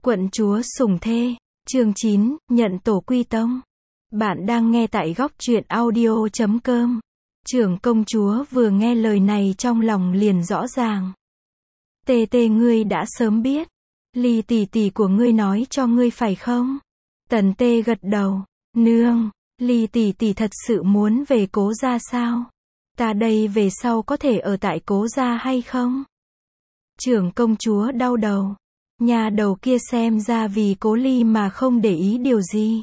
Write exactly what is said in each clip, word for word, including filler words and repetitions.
Quận chúa sủng thê, chương chín, nhận tổ quy tông. Bạn đang nghe tại góc truyện audio chấm com. Trưởng công chúa vừa nghe lời này trong lòng liền rõ ràng. Tê tê ngươi đã sớm biết. Ly tỷ tỷ của ngươi nói cho ngươi phải không? Tần tê gật đầu. Nương, Ly tỷ tỷ thật sự muốn về cố gia sao? Ta đây về sau có thể ở tại cố gia hay không? Trưởng công chúa đau đầu. Nhà đầu kia xem ra vì cố Ly mà không để ý điều gì.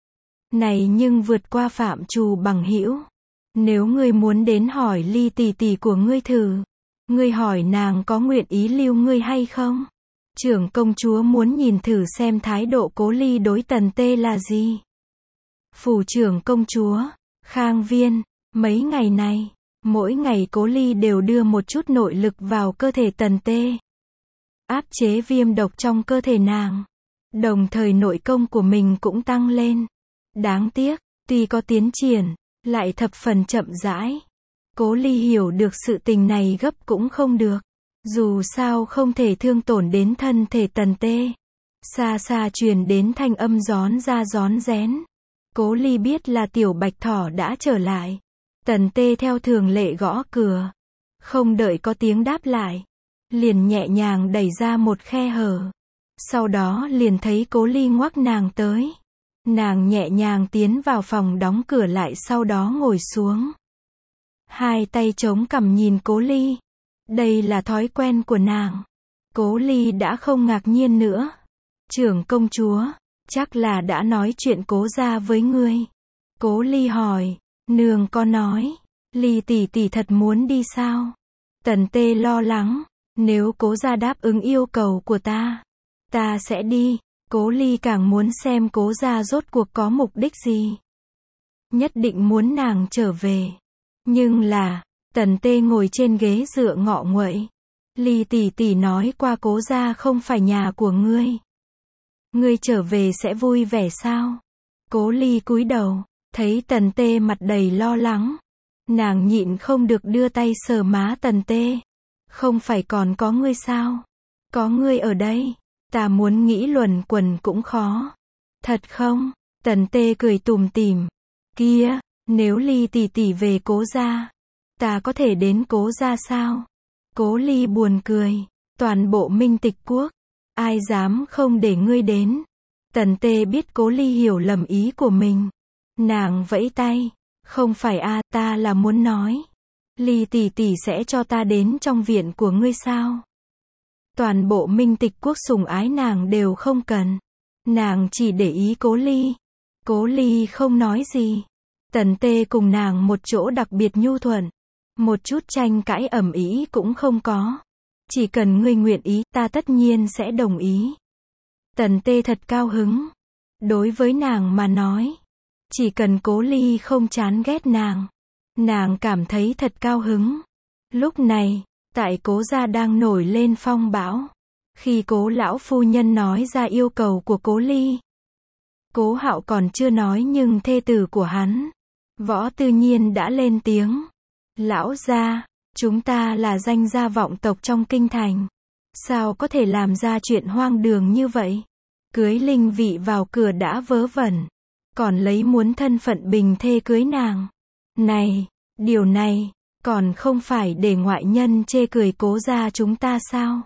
Này nhưng vượt qua phạm trù bằng hữu. Nếu ngươi muốn đến hỏi Ly tỷ tỷ của ngươi thử. Ngươi hỏi nàng có nguyện ý lưu ngươi hay không? Trưởng công chúa muốn nhìn thử xem thái độ cố Ly đối Tần tê là gì. Phủ trưởng công chúa, Khang Viên, mấy ngày này, mỗi ngày cố Ly đều đưa một chút nội lực vào cơ thể Tần tê. Áp chế viêm độc trong cơ thể nàng. Đồng thời nội công của mình cũng tăng lên. Đáng tiếc, tuy có tiến triển, lại thập phần chậm rãi. Cố Ly hiểu được sự tình này gấp cũng không được. Dù sao không thể thương tổn đến thân thể Tần tê. Xa xa truyền đến thanh âm gión ra gión rén. Cố Ly biết là tiểu bạch thỏ đã trở lại. Tần tê theo thường lệ gõ cửa. Không đợi có tiếng đáp lại. Liền nhẹ nhàng đẩy ra một khe hở. Sau đó liền thấy cố Ly ngoắc nàng tới. Nàng nhẹ nhàng tiến vào phòng đóng cửa lại sau đó ngồi xuống. Hai tay chống cằm nhìn cố Ly. Đây là thói quen của nàng. Cố Ly đã không ngạc nhiên nữa. Trưởng công chúa, chắc là đã nói chuyện cố gia với ngươi. Cố Ly hỏi, nương có nói, Ly tỷ tỷ thật muốn đi sao? Tần tê lo lắng. Nếu cố gia đáp ứng yêu cầu của ta, ta sẽ đi. Cố Ly càng muốn xem cố gia rốt cuộc có mục đích gì. Nhất định muốn nàng trở về. Nhưng là, Tần tê ngồi trên ghế dựa ngọ nguậy. Ly tỷ tỷ nói qua cố gia không phải nhà của ngươi. Ngươi trở về sẽ vui vẻ sao? Cố Ly cúi đầu, thấy Tần tê mặt đầy lo lắng. Nàng nhịn không được đưa tay sờ má Tần tê. Không phải còn có ngươi sao? Có ngươi ở đây, ta muốn nghĩ luẩn quẩn cũng khó. Thật không? Tần tê cười tủm tỉm. Kia, nếu Ly tỷ tỷ về cố gia, ta có thể đến cố gia sao? Cố Ly buồn cười. Toàn bộ Minh Tịch quốc, ai dám không để ngươi đến? Tần tê biết cố Ly hiểu lầm ý của mình. Nàng vẫy tay. Không phải a, ta là muốn nói. Ly tỷ tỷ sẽ cho ta đến trong viện của ngươi sao? Toàn bộ Minh Tịch quốc sủng ái nàng đều không cần. Nàng chỉ để ý cố Ly. Cố Ly không nói gì. Tần tê cùng nàng một chỗ đặc biệt nhu thuận. Một chút tranh cãi ầm ĩ cũng không có. Chỉ cần ngươi nguyện ý, ta tất nhiên sẽ đồng ý. Tần tê thật cao hứng. Đối với nàng mà nói, chỉ cần cố Ly không chán ghét nàng, nàng cảm thấy thật cao hứng. Lúc này, tại cố gia đang nổi lên phong bão. Khi cố lão phu nhân nói ra yêu cầu của cố Ly, Cố Hạo còn chưa nói nhưng thê tử của hắn, Võ Tư Nhiên đã lên tiếng. Lão gia, chúng ta là danh gia vọng tộc trong kinh thành. Sao có thể làm ra chuyện hoang đường như vậy? Cưới linh vị vào cửa đã vớ vẩn. Còn lấy muốn thân phận bình thê cưới nàng. Này, điều này, còn không phải để ngoại nhân chê cười cố gia chúng ta sao?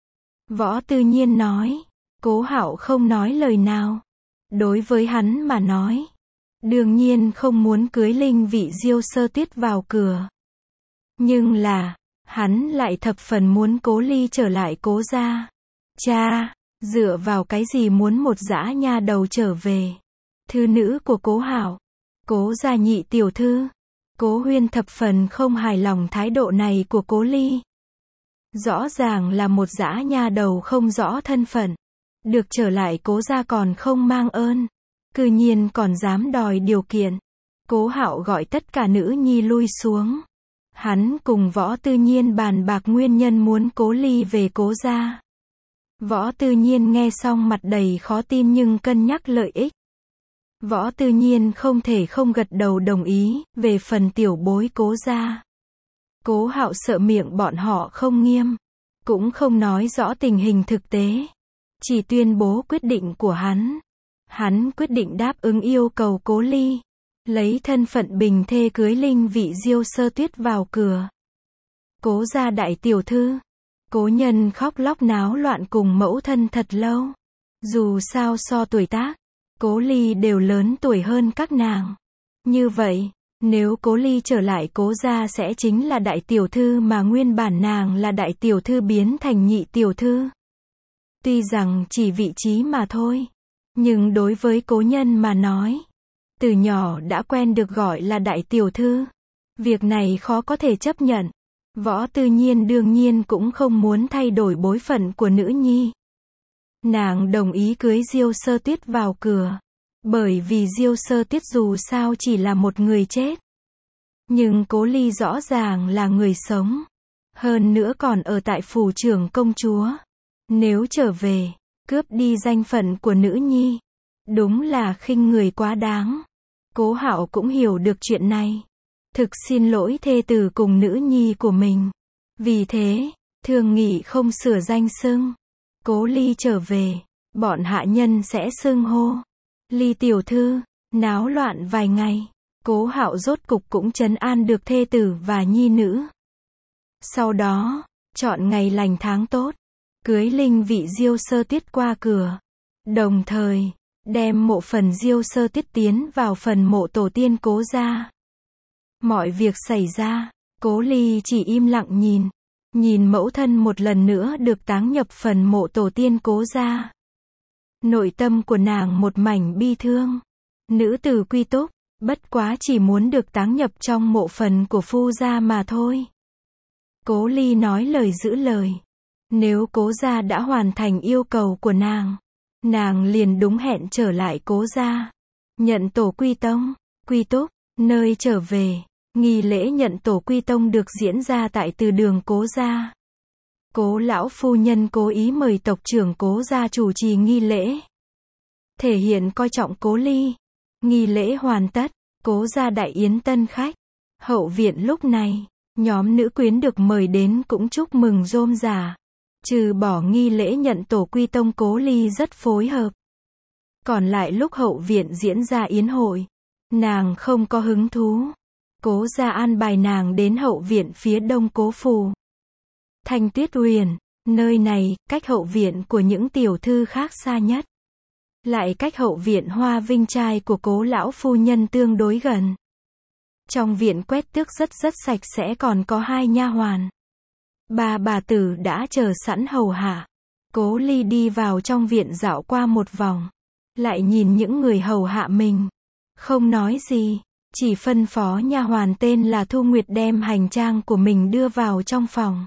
Võ Tư Nhiên nói. Cố Hạo không nói lời nào. Đối với hắn mà nói, đương nhiên không muốn cưới linh vị Diêu Sơ Tuyết vào cửa. Nhưng là, hắn lại thập phần muốn cố Ly trở lại cố gia. Cha, dựa vào cái gì muốn một dã nha đầu trở về? Thư nữ của Cố Hạo, Cố gia nhị tiểu thư. Cố Huyên thập phần không hài lòng thái độ này của cố Ly. Rõ ràng là một dã nha đầu không rõ thân phận. Được trở lại cố gia còn không mang ơn. Cư nhiên còn dám đòi điều kiện. Cố Hạo gọi tất cả nữ nhi lui xuống. Hắn cùng Võ Tư Nhiên bàn bạc nguyên nhân muốn cố Ly về cố gia. Võ Tư Nhiên nghe xong mặt đầy khó tin nhưng cân nhắc lợi ích. Võ Tư Nhiên không thể không gật đầu đồng ý. Về phần tiểu bối cố gia, Cố Hạo sợ miệng bọn họ không nghiêm, cũng không nói rõ tình hình thực tế. chỉ tuyên bố quyết định của hắn. Hắn quyết định đáp ứng yêu cầu Cố Ly, lấy thân phận bình thê cưới Linh vị Diêu Sơ Tuyết vào cửa. Cố gia đại tiểu thư. Cố nhân khóc lóc náo loạn cùng mẫu thân thật lâu. Dù sao so tuổi tác, Cố Ly đều lớn tuổi hơn các nàng. Như vậy, nếu Cố Ly trở lại Cố gia sẽ chính là đại tiểu thư mà nguyên bản nàng là đại tiểu thư biến thành nhị tiểu thư. Tuy rằng chỉ vị trí mà thôi, nhưng đối với Cố nhân mà nói, từ nhỏ đã quen được gọi là đại tiểu thư. Việc này khó có thể chấp nhận. Võ Tư Nhiên đương nhiên cũng không muốn thay đổi bối phận của nữ nhi. Nàng đồng ý cưới Diêu Sơ Tuyết vào cửa, bởi vì Diêu Sơ Tuyết dù sao chỉ là một người chết. Nhưng Cố Ly rõ ràng là người sống. Hơn nữa còn ở tại phủ trưởng công chúa. Nếu trở về, cướp đi danh phận của nữ nhi, đúng là khinh người quá đáng. Cố Hạo cũng hiểu được chuyện này. Thực xin lỗi thê tử cùng nữ nhi của mình. Vì thế, thương nghị không sửa danh xưng. Cố Ly trở về, bọn hạ nhân sẽ xưng hô Ly tiểu thư. Náo loạn vài ngày, Cố Hạo rốt cục cũng trấn an được thê tử và nhi nữ. Sau đó, chọn ngày lành tháng tốt, cưới Linh vị Diêu Sơ Tuyết qua cửa. Đồng thời, đem mộ phần Diêu Sơ Tuyết tiến vào phần mộ tổ tiên Cố gia. Mọi việc xảy ra, Cố Ly chỉ im lặng nhìn. Nhìn mẫu thân một lần nữa được táng nhập phần mộ tổ tiên Cố gia. Nội tâm của nàng một mảnh bi thương. Nữ tử quy túc, bất quá chỉ muốn được táng nhập trong mộ phần của phu gia mà thôi. Cố Ly nói lời giữ lời. Nếu Cố gia đã hoàn thành yêu cầu của nàng, nàng liền đúng hẹn trở lại Cố gia. Nhận tổ quy tông, quy túc, nơi trở về. Nghi lễ nhận tổ quy tông được diễn ra tại từ đường Cố gia. Cố lão phu nhân cố ý mời tộc trưởng Cố gia chủ trì nghi lễ, thể hiện coi trọng Cố Ly. Nghi lễ hoàn tất, Cố gia đại yến tân khách. Hậu viện lúc này, nhóm nữ quyến được mời đến cũng chúc mừng rôm rả. Trừ bỏ nghi lễ nhận tổ quy tông, Cố Ly rất phối hợp. Còn lại lúc hậu viện diễn ra yến hội, nàng không có hứng thú. Cố gia an bài nàng đến hậu viện phía đông Cố phủ. Thanh Tuyết Huyền, nơi này, cách hậu viện của những tiểu thư khác xa nhất. Lại cách hậu viện Hoa Vinh trai của Cố lão phu nhân tương đối gần. Trong viện quét tước rất rất sạch sẽ, còn có hai nha hoàn. Ba bà tử đã chờ sẵn hầu hạ. Cố Ly đi vào trong viện dạo qua một vòng. Lại nhìn những người hầu hạ mình. Không nói gì. Chỉ phân phó nha hoàn tên là Thu Nguyệt đem hành trang của mình đưa vào trong phòng.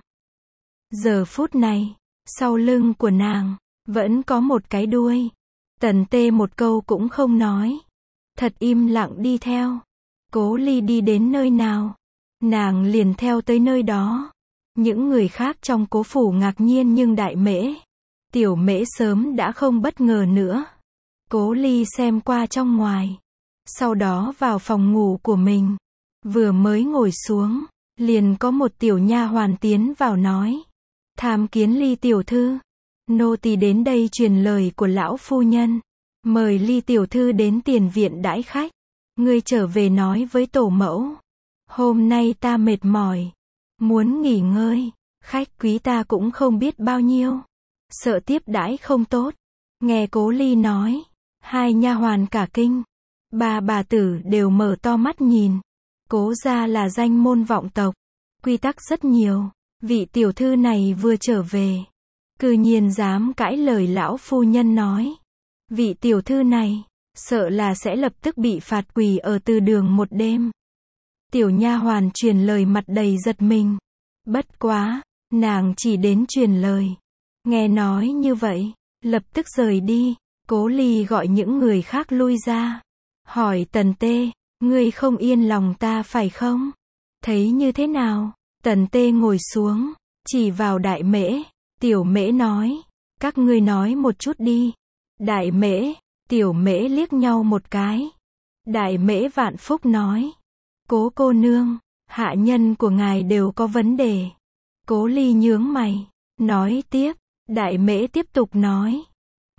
Giờ phút này, sau lưng của nàng, vẫn có một cái đuôi. Tần Tê một câu cũng không nói. Thật im lặng đi theo. Cố Ly đi đến nơi nào, nàng liền theo tới nơi đó. Những người khác trong Cố phủ ngạc nhiên, nhưng Đại Mễ, Tiểu Mễ sớm đã không bất ngờ nữa. Cố Ly xem qua trong ngoài. Sau đó vào phòng ngủ của mình. Vừa mới ngồi xuống, liền có một tiểu nha hoàn tiến vào nói. Tham kiến Ly tiểu thư. Nô tỳ đến đây truyền lời của lão phu nhân. Mời Ly tiểu thư đến tiền viện đãi khách. Ngươi trở về nói với tổ mẫu. Hôm nay ta mệt mỏi. Muốn nghỉ ngơi. Khách quý ta cũng không biết bao nhiêu. Sợ tiếp đãi không tốt. Nghe Cố Ly nói. Hai nha hoàn cả kinh. Ba bà tử đều mở to mắt nhìn. Cố gia là danh môn vọng tộc. Quy tắc rất nhiều. Vị tiểu thư này vừa trở về. Cư nhiên dám cãi lời lão phu nhân nói. Vị tiểu thư này, sợ là sẽ lập tức bị phạt quỳ ở từ đường một đêm. Tiểu nha hoàn truyền lời mặt đầy giật mình. Bất quá, nàng chỉ đến truyền lời. Nghe nói như vậy, lập tức rời đi. Cố Ly gọi những người khác lui ra. Hỏi Tần Tê, ngươi không yên lòng ta phải không? Thấy như thế nào? Tần Tê ngồi xuống, chỉ vào Đại Mễ. Tiểu Mễ nói, các ngươi nói một chút đi. Đại Mễ, Tiểu Mễ liếc nhau một cái. Đại Mễ vạn phúc nói, Cố cô nương, hạ nhân của ngài đều có vấn đề. Cố Ly nhướng mày, nói tiếp. Đại Mễ tiếp tục nói,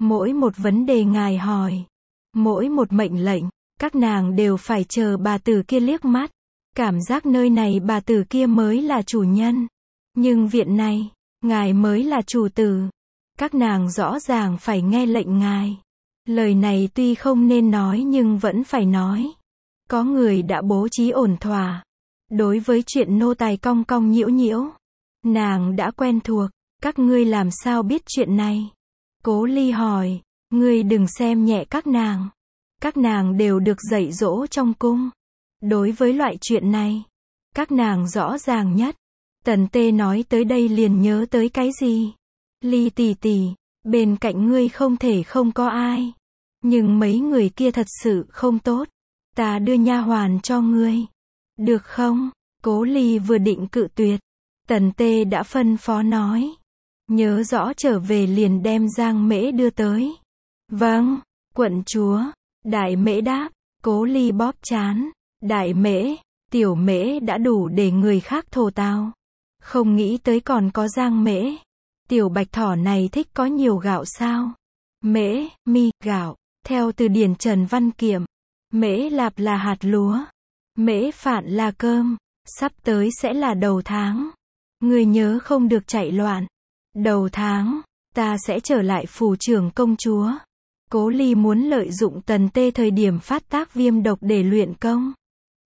Mỗi một vấn đề ngài hỏi, mỗi một mệnh lệnh, các nàng đều phải chờ bà tử kia liếc mắt. Cảm giác nơi này bà tử kia mới là chủ nhân. Nhưng viện này, ngài mới là chủ tử. Các nàng rõ ràng phải nghe lệnh ngài. Lời này tuy không nên nói nhưng vẫn phải nói. Có người đã bố trí ổn thỏa. Đối với chuyện nô tài cong cong nhiễu nhiễu, nàng đã quen thuộc. Các ngươi làm sao biết chuyện này? Cố Ly hỏi, ngươi đừng xem nhẹ các nàng. Các nàng đều được dạy dỗ trong cung. Đối với loại chuyện này, các nàng rõ ràng nhất. Tần Tê nói tới đây liền nhớ tới cái gì? Ly tỷ tỷ, bên cạnh ngươi không thể không có ai. Nhưng mấy người kia thật sự không tốt. Ta đưa nha hoàn cho ngươi. Được không? Cố Ly vừa định cự tuyệt. Tần Tê đã phân phó nói. Nhớ rõ trở về liền đem Giang Mễ đưa tới. Vâng, quận chúa. Đại Mễ đáp. Cố Ly bóp trán. Đại Mễ, tiểu Mễ đã đủ để người khác thổ tao. Không nghĩ tới còn có Giang Mễ. Tiểu bạch thỏ này thích có nhiều gạo sao? Mễ, mi, gạo. Theo từ điển Trần Văn Kiệm. Mễ lạp là hạt lúa. Mễ phạn là cơm. Sắp tới sẽ là đầu tháng. Người nhớ không được chạy loạn. Đầu tháng, ta sẽ trở lại phủ trưởng công chúa. Cố Ly muốn lợi dụng Tần Tê thời điểm phát tác viêm độc để luyện công.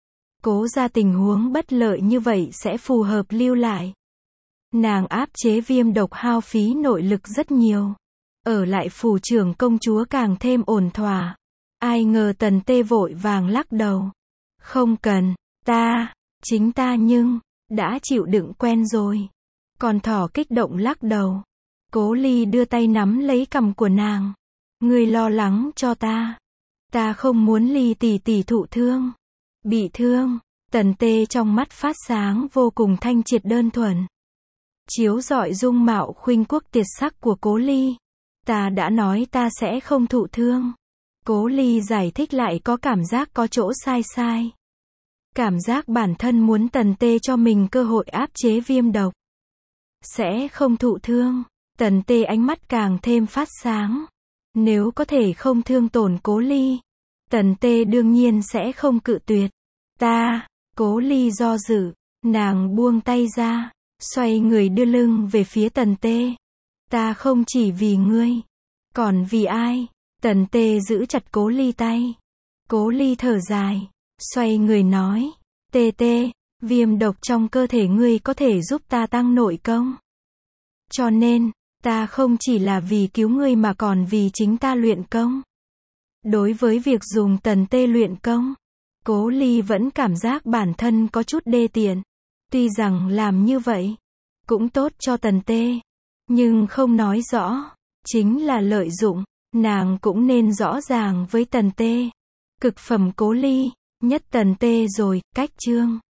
Cố ra tình huống bất lợi như vậy sẽ phù hợp lưu lại. Nàng áp chế viêm độc hao phí nội lực rất nhiều. Ở lại phủ trưởng công chúa càng thêm ổn thỏa. Ai ngờ Tần Tê vội vàng lắc đầu. Không cần, ta, chính ta nhưng, đã chịu đựng quen rồi. Con thỏ kích động lắc đầu. Cố Ly đưa tay nắm lấy cằm của nàng. Ngươi lo lắng cho ta. Ta không muốn Ly tỷ tỷ thụ thương. Bị thương. Tần Tê trong mắt phát sáng vô cùng thanh triệt đơn thuần. Chiếu rọi dung mạo khuynh quốc tuyệt sắc của Cố Ly. Ta đã nói ta sẽ không thụ thương. Cố Ly giải thích lại có cảm giác có chỗ sai sai. Cảm giác bản thân muốn Tần Tê cho mình cơ hội áp chế viêm độc. Sẽ không thụ thương. Tần Tê ánh mắt càng thêm phát sáng. Nếu có thể không thương tổn Cố Ly, Tần Tê đương nhiên sẽ không cự tuyệt. Ta, Cố Ly do dự, nàng buông tay ra, xoay người đưa lưng về phía Tần Tê. Ta không chỉ vì ngươi, còn vì ai? Tần Tê giữ chặt Cố Ly tay. Cố Ly thở dài, xoay người nói, Tê Tê, viêm độc trong cơ thể ngươi có thể giúp ta tăng nội công. Cho nên, ta không chỉ là vì cứu ngươi mà còn vì chính ta luyện công. Đối với việc dùng Tần Tê luyện công, Cố Ly vẫn cảm giác bản thân có chút đê tiện. Tuy rằng làm như vậy, cũng tốt cho Tần Tê, nhưng không nói rõ, chính là lợi dụng, nàng cũng nên rõ ràng với Tần Tê. Cực phẩm Cố Ly, nhất Tần Tê rồi, cách chương.